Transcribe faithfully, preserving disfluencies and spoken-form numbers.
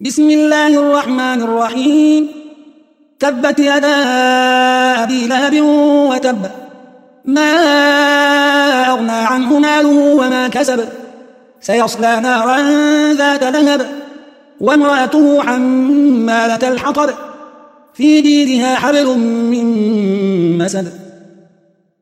بسم الله الرحمن الرحيم. تبت يدا أبي لهب وتب، ما أغنى عنه ماله وما كسب، سيصلى نارا ذات لهب، وامرأته حمالة الحطب، في جيدها حبل من مسد.